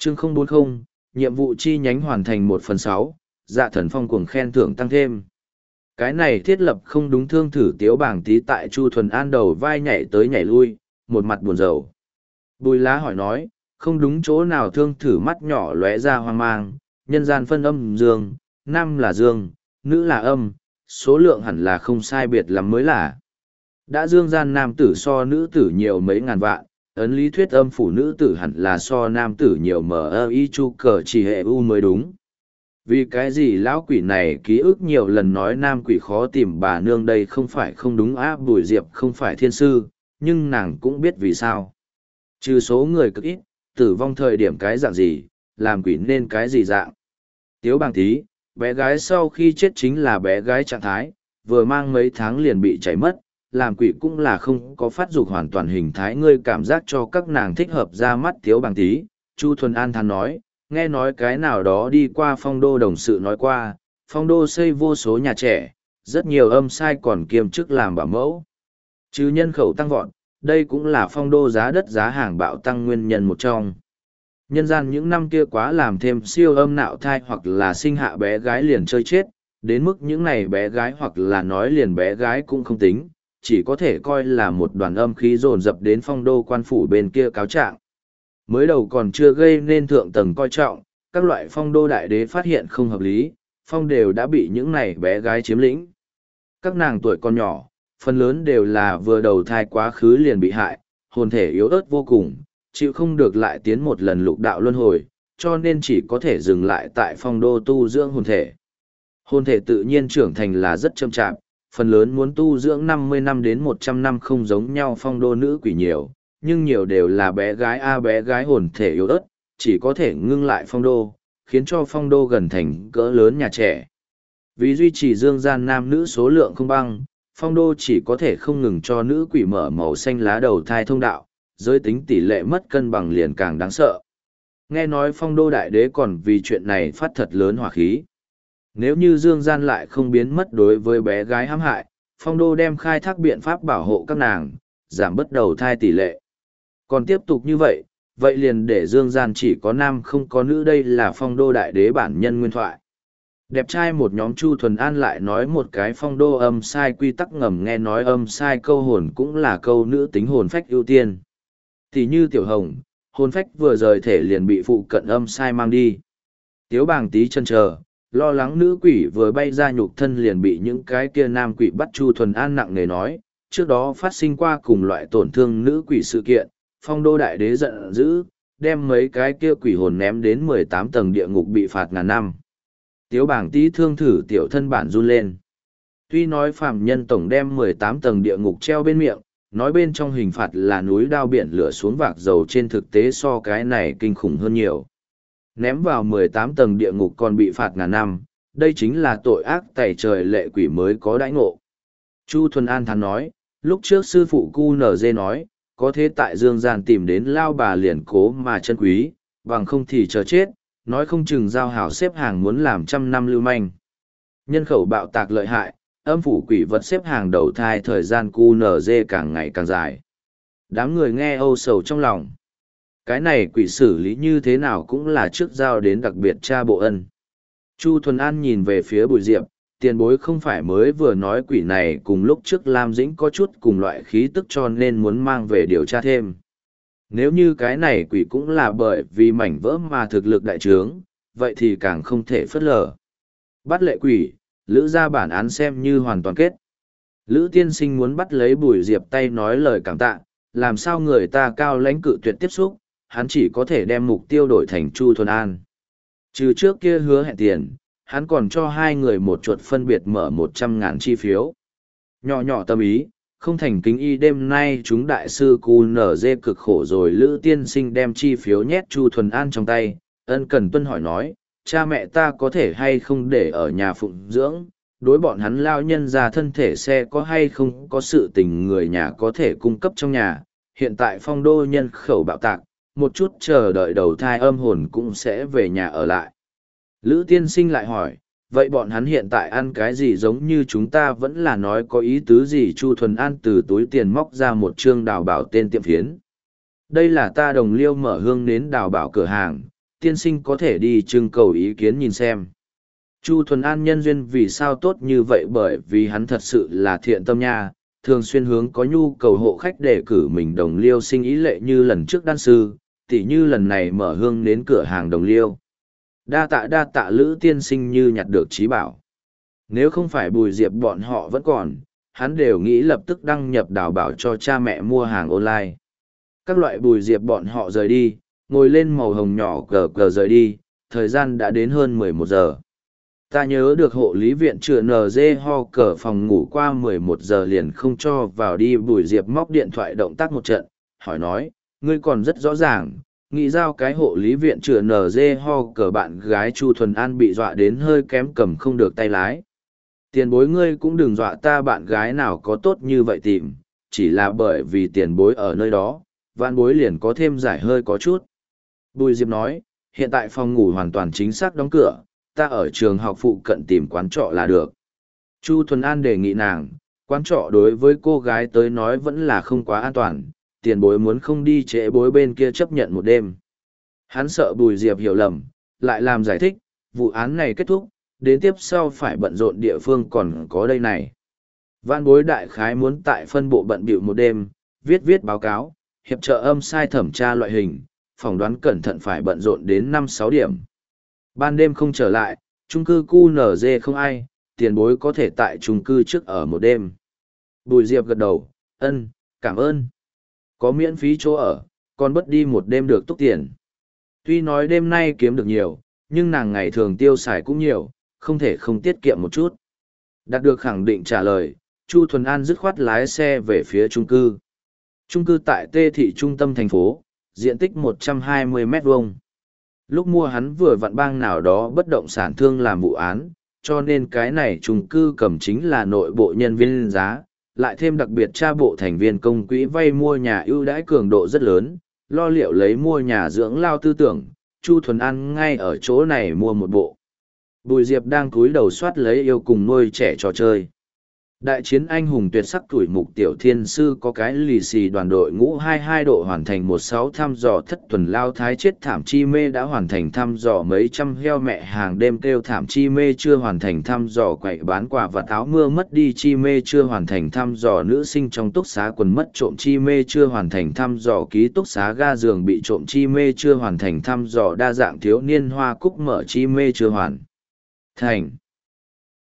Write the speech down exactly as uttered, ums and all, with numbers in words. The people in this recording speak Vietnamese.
Chương không bốn không, nhiệm vụ chi nhánh hoàn thành một phần sáu, dạ thần phong cuồng khen thưởng tăng thêm. Cái này thiết lập không đúng. Thương thử tiếu bảng tí tại Chu Thuần An đầu vai nhảy tới nhảy lui, một mặt buồn rầu. Bùi lá hỏi nói, không đúng chỗ nào. Thương thử mắt nhỏ lóe ra hoang mang, nhân gian phân âm dương, nam là dương, nữ là âm, số lượng hẳn là không sai biệt lắm mới là. Đã dương gian nam tử so nữ tử nhiều mấy ngàn vạn, ấn lý thuyết âm phủ nữ tử hẳn là so nam tử nhiều mờ ơ y chu cờ chỉ hệ u mới đúng. Vì cái gì lão quỷ này ký ức nhiều lần nói nam quỷ khó tìm bà nương đây không phải không đúng á. Bùi Diệp không phải thiên sư, nhưng nàng cũng biết vì sao. Trừ số người cực ít, tử vong thời điểm cái dạng gì, làm quỷ nên cái gì dạng. Tiếu bàng tí, bé gái sau khi chết chính là bé gái trạng thái, vừa mang mấy tháng liền bị chảy mất, làm quỷ cũng là không có phát dục hoàn toàn hình thái. Ngươi cảm giác cho các nàng thích hợp ra mắt Tiếu bàng tí. Chu Thuần An than nói, nghe nói cái nào đó đi qua phong đô đồng sự nói qua, phong đô xây vô số nhà trẻ, rất nhiều âm sai còn kiêm chức làm bảo mẫu. Chứ nhân khẩu tăng vọt, đây cũng là phong đô giá đất giá hàng bạo tăng nguyên nhân một trong. Nhân gian những năm kia quá làm thêm siêu âm nạo thai hoặc là sinh hạ bé gái liền chơi chết, đến mức những này bé gái hoặc là nói liền bé gái cũng không tính, chỉ có thể coi là một đoàn âm khí dồn dập đến phong đô quan phủ bên kia cáo trạng. Mới đầu còn chưa gây nên thượng tầng coi trọng, các loại phong đô đại đế phát hiện không hợp lý, phong đều đã bị những này bé gái chiếm lĩnh. Các nàng tuổi còn nhỏ, phần lớn đều là vừa đầu thai quá khứ liền bị hại, hồn thể yếu ớt vô cùng, chịu không được lại tiến một lần lục đạo luân hồi, cho nên chỉ có thể dừng lại tại phong đô tu dưỡng hồn thể. Hồn thể tự nhiên trưởng thành là rất chậm chạp, phần lớn muốn tu dưỡng năm mươi năm đến một trăm năm không giống nhau. Phong đô nữ quỷ nhiều, nhưng nhiều đều là bé gái a bé gái hồn thể yếu ớt, chỉ có thể ngưng lại phong đô, khiến cho phong đô gần thành cỡ lớn nhà trẻ. Vì duy trì dương gian nam nữ số lượng không bằng, phong đô chỉ có thể không ngừng cho nữ quỷ mở màu xanh lá đầu thai thông đạo, giới tính tỷ lệ mất cân bằng liền càng đáng sợ. Nghe nói phong đô đại đế còn vì chuyện này phát thật lớn hỏa khí. Nếu như dương gian lại không biến mất đối với bé gái hãm hại, phong đô đem khai thác biện pháp bảo hộ các nàng, giảm bất đầu thai tỷ lệ. Còn tiếp tục như vậy, vậy liền để dương gian chỉ có nam không có nữ. Đây là phong đô đại đế bản nhân nguyên thoại. Đẹp trai một nhóm. Chu Thuần An lại nói một cái phong đô âm sai quy tắc ngầm. Nghe nói âm sai câu hồn cũng là câu nữ tính hồn phách ưu tiên. Thì như Tiểu Hồng, hồn phách vừa rời thể liền bị phụ cận âm sai mang đi. Tiếu bàng tí chân chờ, lo lắng nữ quỷ vừa bay ra nhục thân liền bị những cái kia nam quỷ bắt. Chu Thuần An nặng nề nói, trước đó phát sinh qua cùng loại tổn thương nữ quỷ sự kiện, phong đô đại đế giận dữ, đem mấy cái kia quỷ hồn ném đến mười tám tầng địa ngục bị phạt ngàn năm. Tiếu bảng tí thương thử tiểu thân bản run lên. Tuy nói phàm nhân tổng đem mười tám tầng địa ngục treo bên miệng, nói bên trong hình phạt là núi đao biển lửa xuống vạc dầu, trên thực tế so cái này kinh khủng hơn nhiều. Ném vào mười tám tầng địa ngục còn bị phạt ngàn năm, đây chính là tội ác tày trời lệ quỷ mới có đãi ngộ. Chu Thuần An thắn nói, lúc trước sư phụ cu nở dê nói, có thế tại dương gian tìm đến lao bà liền cố mà chân quý, bằng không thì chờ chết, nói không chừng giao hảo xếp hàng muốn làm trăm năm lưu manh. Nhân khẩu bạo tạc lợi hại, âm phủ quỷ vật xếp hàng đầu thai, thời gian cu nở dê càng ngày càng dài. Đám người nghe âu sầu trong lòng. Cái này quỷ xử lý như thế nào cũng là trước giao đến đặc biệt cha bộ ân. Chu Thuần An nhìn về phía Bùi Diệp, tiền bối không phải mới vừa nói quỷ này cùng lúc trước Lam Dĩnh có chút cùng loại khí tức cho nên muốn mang về điều tra thêm. Nếu như cái này quỷ cũng là bởi vì mảnh vỡ mà thực lực đại trướng, vậy thì càng không thể phớt lờ. Bắt lệ quỷ, Lữ ra bản án xem như hoàn toàn kết. Lữ tiên sinh muốn bắt lấy Bùi Diệp tay nói lời cảm tạ, làm sao người ta cao lãnh cự tuyệt tiếp xúc, hắn chỉ có thể đem mục tiêu đổi thành Chu Thuần An. Trừ trước kia hứa hẹn tiền, hắn còn cho hai người một chuột phân biệt mở một trăm ngàn chi phiếu. Nhỏ nhỏ tâm ý, không thành kính y đêm nay chúng đại sư cu nở dê cực khổ rồi. Lữ tiên sinh đem chi phiếu nhét Chu Thuần An trong tay, ân cần tuân hỏi nói, cha mẹ ta có thể hay không để ở nhà phụng dưỡng, đối bọn hắn lao nhân ra thân thể xe có hay không có sự tình người nhà có thể cung cấp trong nhà. Hiện tại phong đô nhân khẩu bạo tạc, một chút chờ đợi đầu thai âm hồn cũng sẽ về nhà ở lại. Lữ tiên sinh lại hỏi, vậy bọn hắn hiện tại ăn cái gì, giống như chúng ta vẫn là nói có ý tứ gì? Chu Thuần An từ túi tiền móc ra một chương đào bảo tên tiệm phiến. Đây là ta đồng liêu mở hương nến đào bảo cửa hàng, tiên sinh có thể đi trưng cầu ý kiến nhìn xem. Chu Thuần An nhân duyên vì sao tốt như vậy, bởi vì hắn thật sự là thiện tâm nha, thường xuyên hướng có nhu cầu hộ khách để cử mình đồng liêu sinh ý lệ như lần trước đan sư, tỉ như lần này mở hương đến cửa hàng đồng liêu. Đa tạ đa tạ Lữ tiên sinh như nhặt được trí bảo. Nếu không phải Bùi Diệp bọn họ vẫn còn, hắn đều nghĩ lập tức đăng nhập đào bảo cho cha mẹ mua hàng online. Các loại Bùi Diệp bọn họ rời đi, ngồi lên màu hồng nhỏ cờ cờ rời đi, thời gian đã đến hơn mười một giờ. Ta nhớ được hộ lý viện chữa en giê ho cờ phòng ngủ qua mười một giờ liền không cho vào đi. Bùi Diệp móc điện thoại động tác một trận, hỏi nói, ngươi còn rất rõ ràng, nghĩ giao cái hộ lý viện chữa en giê ho cờ bạn gái Chu Thuần An bị dọa đến hơi kém cầm không được tay lái. Tiền bối ngươi cũng đừng dọa ta, bạn gái nào có tốt như vậy tìm, chỉ là bởi vì tiền bối ở nơi đó, vạn bối liền có thêm giải hơi có chút. Bùi Diệp nói, hiện tại phòng ngủ hoàn toàn chính xác đóng cửa, ta ở trường học phụ cận tìm quán trọ là được. Chu Thuần An đề nghị nàng, quán trọ đối với cô gái tới nói vẫn là không quá an toàn, tiền bối muốn không đi trễ bối bên kia chấp nhận một đêm. Hắn sợ Bùi Diệp hiểu lầm, lại làm giải thích, vụ án này kết thúc, đến tiếp sau phải bận rộn địa phương còn có đây này. Vạn bối đại khái muốn tại phân bộ bận bịu một đêm, viết viết báo cáo, hiệp trợ âm sai thẩm tra loại hình, phỏng đoán cẩn thận phải bận rộn đến năm sáu điểm. Ban đêm không trở lại, chung cư cu en giê không ai, tiền bối có thể tại chung cư trước ở một đêm. Bùi Diệp gật đầu, ân, cảm ơn. Có miễn phí chỗ ở, còn bất đi một đêm được túc tiền. Tuy nói đêm nay kiếm được nhiều, nhưng nàng ngày thường tiêu xài cũng nhiều, không thể không tiết kiệm một chút. Đạt được khẳng định trả lời, Chu Thuần An dứt khoát lái xe về phía chung cư. Chung cư tại Tê Thị trung tâm thành phố, diện tích một trăm hai mươi mét vuông. Lúc mua hắn vừa vặn bang nào đó bất động sản thương làm vụ án, cho nên cái này chung cư cầm chính là nội bộ nhân viên giá, lại thêm đặc biệt tra bộ thành viên công quỹ vay mua nhà ưu đãi cường độ rất lớn, lo liệu lấy mua nhà dưỡng lao tư tưởng, Chu Thuần An ngay ở chỗ này mua một bộ. Bùi Diệp đang cúi đầu soát lấy yêu cùng nuôi trẻ trò chơi. Đại chiến anh hùng tuyệt sắc tuổi mục tiểu thiên sư có cái lì xì đoàn đội ngũ hai mươi hai độ hoàn thành một sáu thăm dò thất tuần lao thái chết thảm chi mê đã hoàn thành thăm dò mấy trăm heo mẹ hàng đêm kêu thảm chi mê chưa hoàn thành thăm dò quậy bán quả và áo mưa mất đi chi mê chưa hoàn thành thăm dò nữ sinh trong túc xá quần mất trộm chi mê chưa hoàn thành thăm dò ký túc xá ga giường bị trộm chi mê chưa hoàn thành thăm dò đa dạng thiếu niên hoa cúc mở chi mê chưa hoàn thành.